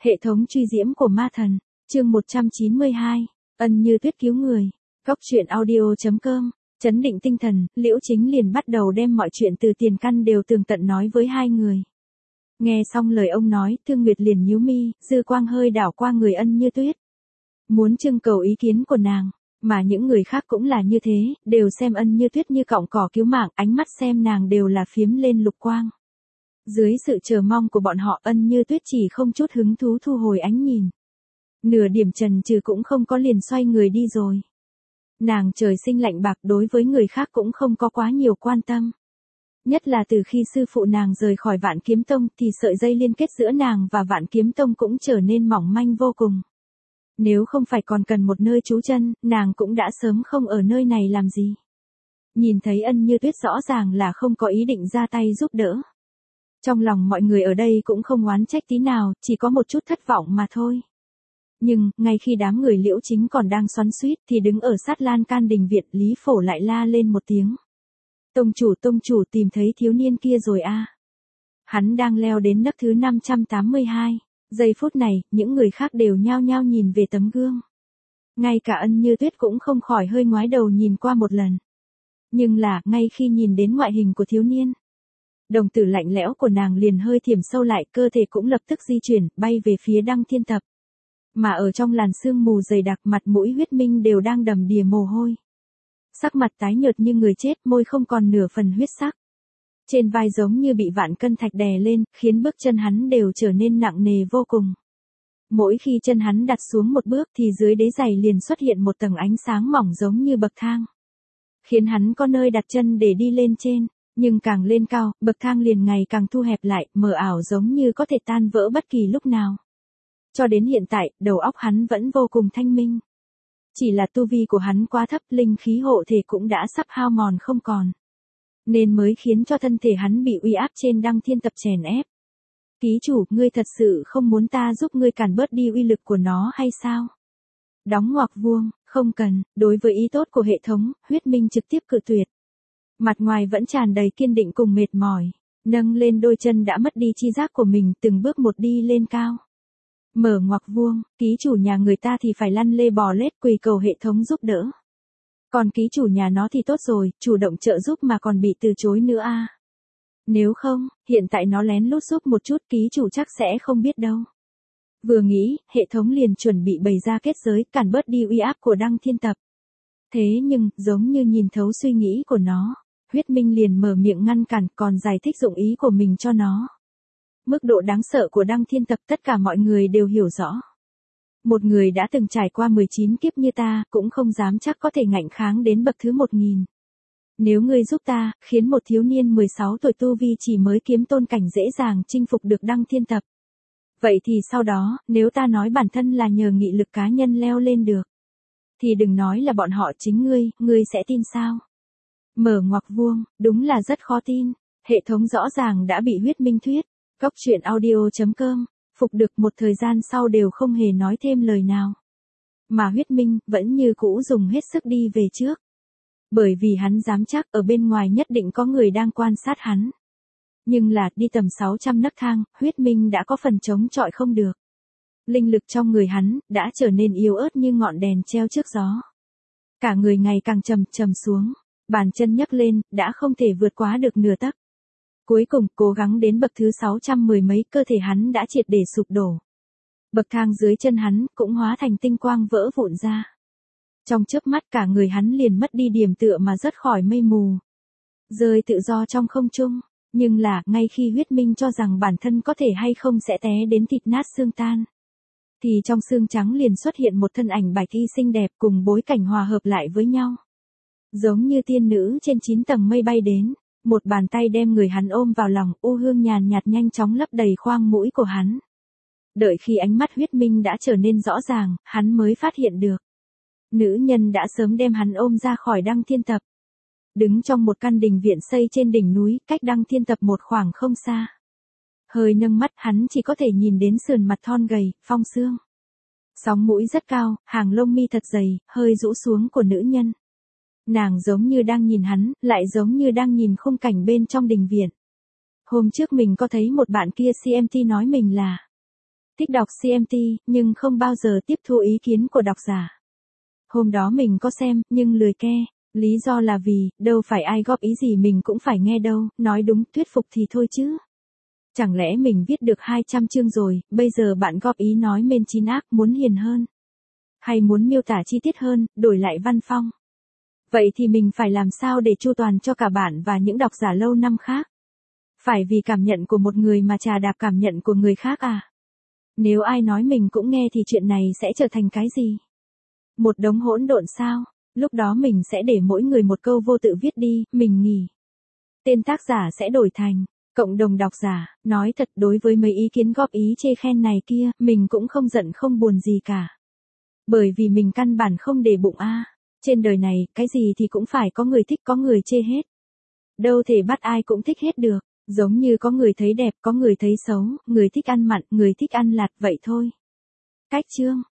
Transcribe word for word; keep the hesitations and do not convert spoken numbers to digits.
Hệ thống truy diễm của ma thần, chương một trăm chín mươi hai, Ân Như Tuyết cứu người. Góc truyện audio chấm com, chấn định tinh thần, Liễu Chính liền bắt đầu đem mọi chuyện từ tiền căn đều tường tận nói với hai người. Nghe xong lời ông nói, Thương Nguyệt liền nhíu mi, dư quang hơi đảo qua người Ân Như Tuyết. Muốn trưng cầu ý kiến của nàng, mà những người khác cũng là như thế, đều xem Ân Như Tuyết như cọng cỏ cứu mạng, ánh mắt xem nàng đều là phiếm lên lục quang. Dưới sự chờ mong của bọn họ, Ân Như Tuyết chỉ không chút hứng thú thu hồi ánh nhìn. Nửa điểm chần chừ cũng không có, liền xoay người đi rồi. Nàng trời sinh lạnh bạc, đối với người khác cũng không có quá nhiều quan tâm. Nhất là từ khi sư phụ nàng rời khỏi Vạn Kiếm Tông thì sợi dây liên kết giữa nàng và Vạn Kiếm Tông cũng trở nên mỏng manh vô cùng. Nếu không phải còn cần một nơi trú chân, nàng cũng đã sớm không ở nơi này làm gì. Nhìn thấy Ân Như Tuyết rõ ràng là không có ý định ra tay giúp đỡ. Trong lòng mọi người ở đây cũng không oán trách tí nào, chỉ có một chút thất vọng mà thôi. Nhưng, ngay khi đám người Liễu Chính còn đang xoắn xuýt thì đứng ở sát lan can đình viện, Lý Phổ lại la lên một tiếng. Tông chủ tông chủ, tìm thấy thiếu niên kia rồi a. Hắn đang leo đến nấc thứ năm trăm tám mươi hai. Giây phút này, những người khác đều nhao nhao nhìn về tấm gương. Ngay cả Ân Như Tuyết cũng không khỏi hơi ngoái đầu nhìn qua một lần. Nhưng là, ngay khi nhìn đến ngoại hình của thiếu niên, đồng tử lạnh lẽo của nàng liền hơi thiểm sâu lại, cơ thể cũng lập tức di chuyển, bay về phía Đăng Thiên Tập. Mà ở trong làn sương mù dày đặc, mặt mũi Huyết Minh đều đang đầm đìa mồ hôi. Sắc mặt tái nhợt như người chết, môi không còn nửa phần huyết sắc. Trên vai giống như bị vạn cân thạch đè lên, khiến bước chân hắn đều trở nên nặng nề vô cùng. Mỗi khi chân hắn đặt xuống một bước thì dưới đế giày liền xuất hiện một tầng ánh sáng mỏng giống như bậc thang. Khiến hắn có nơi đặt chân để đi lên trên. Nhưng càng lên cao, bậc thang liền ngày càng thu hẹp lại, mờ ảo giống như có thể tan vỡ bất kỳ lúc nào. Cho đến hiện tại, đầu óc hắn vẫn vô cùng thanh minh. Chỉ là tu vi của hắn quá thấp, linh khí hộ thể cũng đã sắp hao mòn không còn. Nên mới khiến cho thân thể hắn bị uy áp trên Đăng Thiên Tập chèn ép. Ký chủ, ngươi thật sự không muốn ta giúp ngươi cản bớt đi uy lực của nó hay sao? Đóng ngoặc vuông, không cần, đối với ý tốt của hệ thống, Huyết Minh trực tiếp cự tuyệt. Mặt ngoài vẫn tràn đầy kiên định cùng mệt mỏi, nâng lên đôi chân đã mất đi chi giác của mình, từng bước một đi lên cao. Mở ngoặc vuông, ký chủ nhà người ta thì phải lăn lê bò lết quỳ cầu hệ thống giúp đỡ. Còn ký chủ nhà nó thì tốt rồi, chủ động trợ giúp mà còn bị từ chối nữa a. Nếu không, hiện tại nó lén lút giúp một chút, ký chủ chắc sẽ không biết đâu. Vừa nghĩ, hệ thống liền chuẩn bị bày ra kết giới, cản bớt đi uy áp của Đăng Thiên Tập. Thế nhưng, giống như nhìn thấu suy nghĩ của nó, Huyết Minh liền mở miệng ngăn cản, còn giải thích dụng ý của mình cho nó. Mức độ đáng sợ của Đăng Thiên Tập tất cả mọi người đều hiểu rõ. Một người đã từng trải qua mười chín kiếp như ta, cũng không dám chắc có thể ngạnh kháng đến bậc thứ một nghìn. Nếu ngươi giúp ta, khiến một thiếu niên mười sáu tuổi tu vi chỉ mới kiếm tôn cảnh dễ dàng chinh phục được Đăng Thiên Tập. Vậy thì sau đó, nếu ta nói bản thân là nhờ nghị lực cá nhân leo lên được, thì đừng nói là bọn họ, chính ngươi, ngươi sẽ tin sao? Mở ngoặc vuông, đúng là rất khó tin. Hệ thống rõ ràng đã bị Huyết Minh thuyết. Góc truyện audio chấm com, phục được một thời gian sau đều không hề nói thêm lời nào. Mà Huyết Minh vẫn như cũ dùng hết sức đi về trước. Bởi vì hắn dám chắc ở bên ngoài nhất định có người đang quan sát hắn. Nhưng là đi tầm sáu trăm nấc thang, Huyết Minh đã có phần chống chọi không được. Linh lực trong người hắn đã trở nên yếu ớt như ngọn đèn treo trước gió. Cả người ngày càng trầm trầm xuống, bàn chân nhấc lên, đã không thể vượt quá được nửa tấc. Cuối cùng, cố gắng đến bậc thứ sáu trăm mười mấy, cơ thể hắn đã triệt để sụp đổ. Bậc thang dưới chân hắn cũng hóa thành tinh quang vỡ vụn ra. Trong chớp mắt cả người hắn liền mất đi điểm tựa mà rớt khỏi mây mù. Rơi tự do trong không trung, nhưng là, ngay khi Huyết Minh cho rằng bản thân có thể hay không sẽ té đến thịt nát xương tan. Thì trong xương trắng liền xuất hiện một thân ảnh bạch y xinh đẹp cùng bối cảnh hòa hợp lại với nhau. Giống như tiên nữ trên chín tầng mây bay đến. Một bàn tay đem người hắn ôm vào lòng, u hương nhàn nhạt nhanh chóng lấp đầy khoang mũi của hắn. Đợi khi ánh mắt Huyết Minh đã trở nên rõ ràng, hắn mới phát hiện được. Nữ nhân đã sớm đem hắn ôm ra khỏi Đăng Thiên Tập. Đứng trong một căn đình viện xây trên đỉnh núi, cách Đăng Thiên Tập một khoảng không xa. Hơi nâng mắt hắn chỉ có thể nhìn đến sườn mặt thon gầy, phong xương. Sóng mũi rất cao, hàng lông mi thật dày, hơi rũ xuống của nữ nhân. Nàng giống như đang nhìn hắn, lại giống như đang nhìn khung cảnh bên trong đình viện. Hôm trước mình có thấy một bạn kia xê em tê nói mình là thích đọc xê em tê, nhưng không bao giờ tiếp thu ý kiến của độc giả. Hôm đó mình có xem, nhưng lười ke. Lý do là vì, đâu phải ai góp ý gì mình cũng phải nghe đâu, nói đúng, thuyết phục thì thôi chứ. Chẳng lẽ mình viết được hai trăm chương rồi, bây giờ bạn góp ý nói mên chín ác, muốn hiền hơn. Hay muốn miêu tả chi tiết hơn, đổi lại văn phong. Vậy thì mình phải làm sao để chu toàn cho cả bạn và những độc giả lâu năm khác? Phải vì cảm nhận của một người mà chà đạp cảm nhận của người khác à? Nếu ai nói mình cũng nghe thì chuyện này sẽ trở thành cái gì? Một đống hỗn độn sao? Lúc đó mình sẽ để mỗi người một câu vô tự viết đi, mình nghỉ. Tên tác giả sẽ đổi thành cộng đồng độc giả. Nói thật, đối với mấy ý kiến góp ý chê khen này kia, mình cũng không giận không buồn gì cả. Bởi vì mình căn bản không để bụng a. Trên đời này, cái gì thì cũng phải có người thích có người chê hết. Đâu thể bắt ai cũng thích hết được. Giống như có người thấy đẹp, có người thấy xấu, người thích ăn mặn, người thích ăn lạt vậy thôi. Cách chương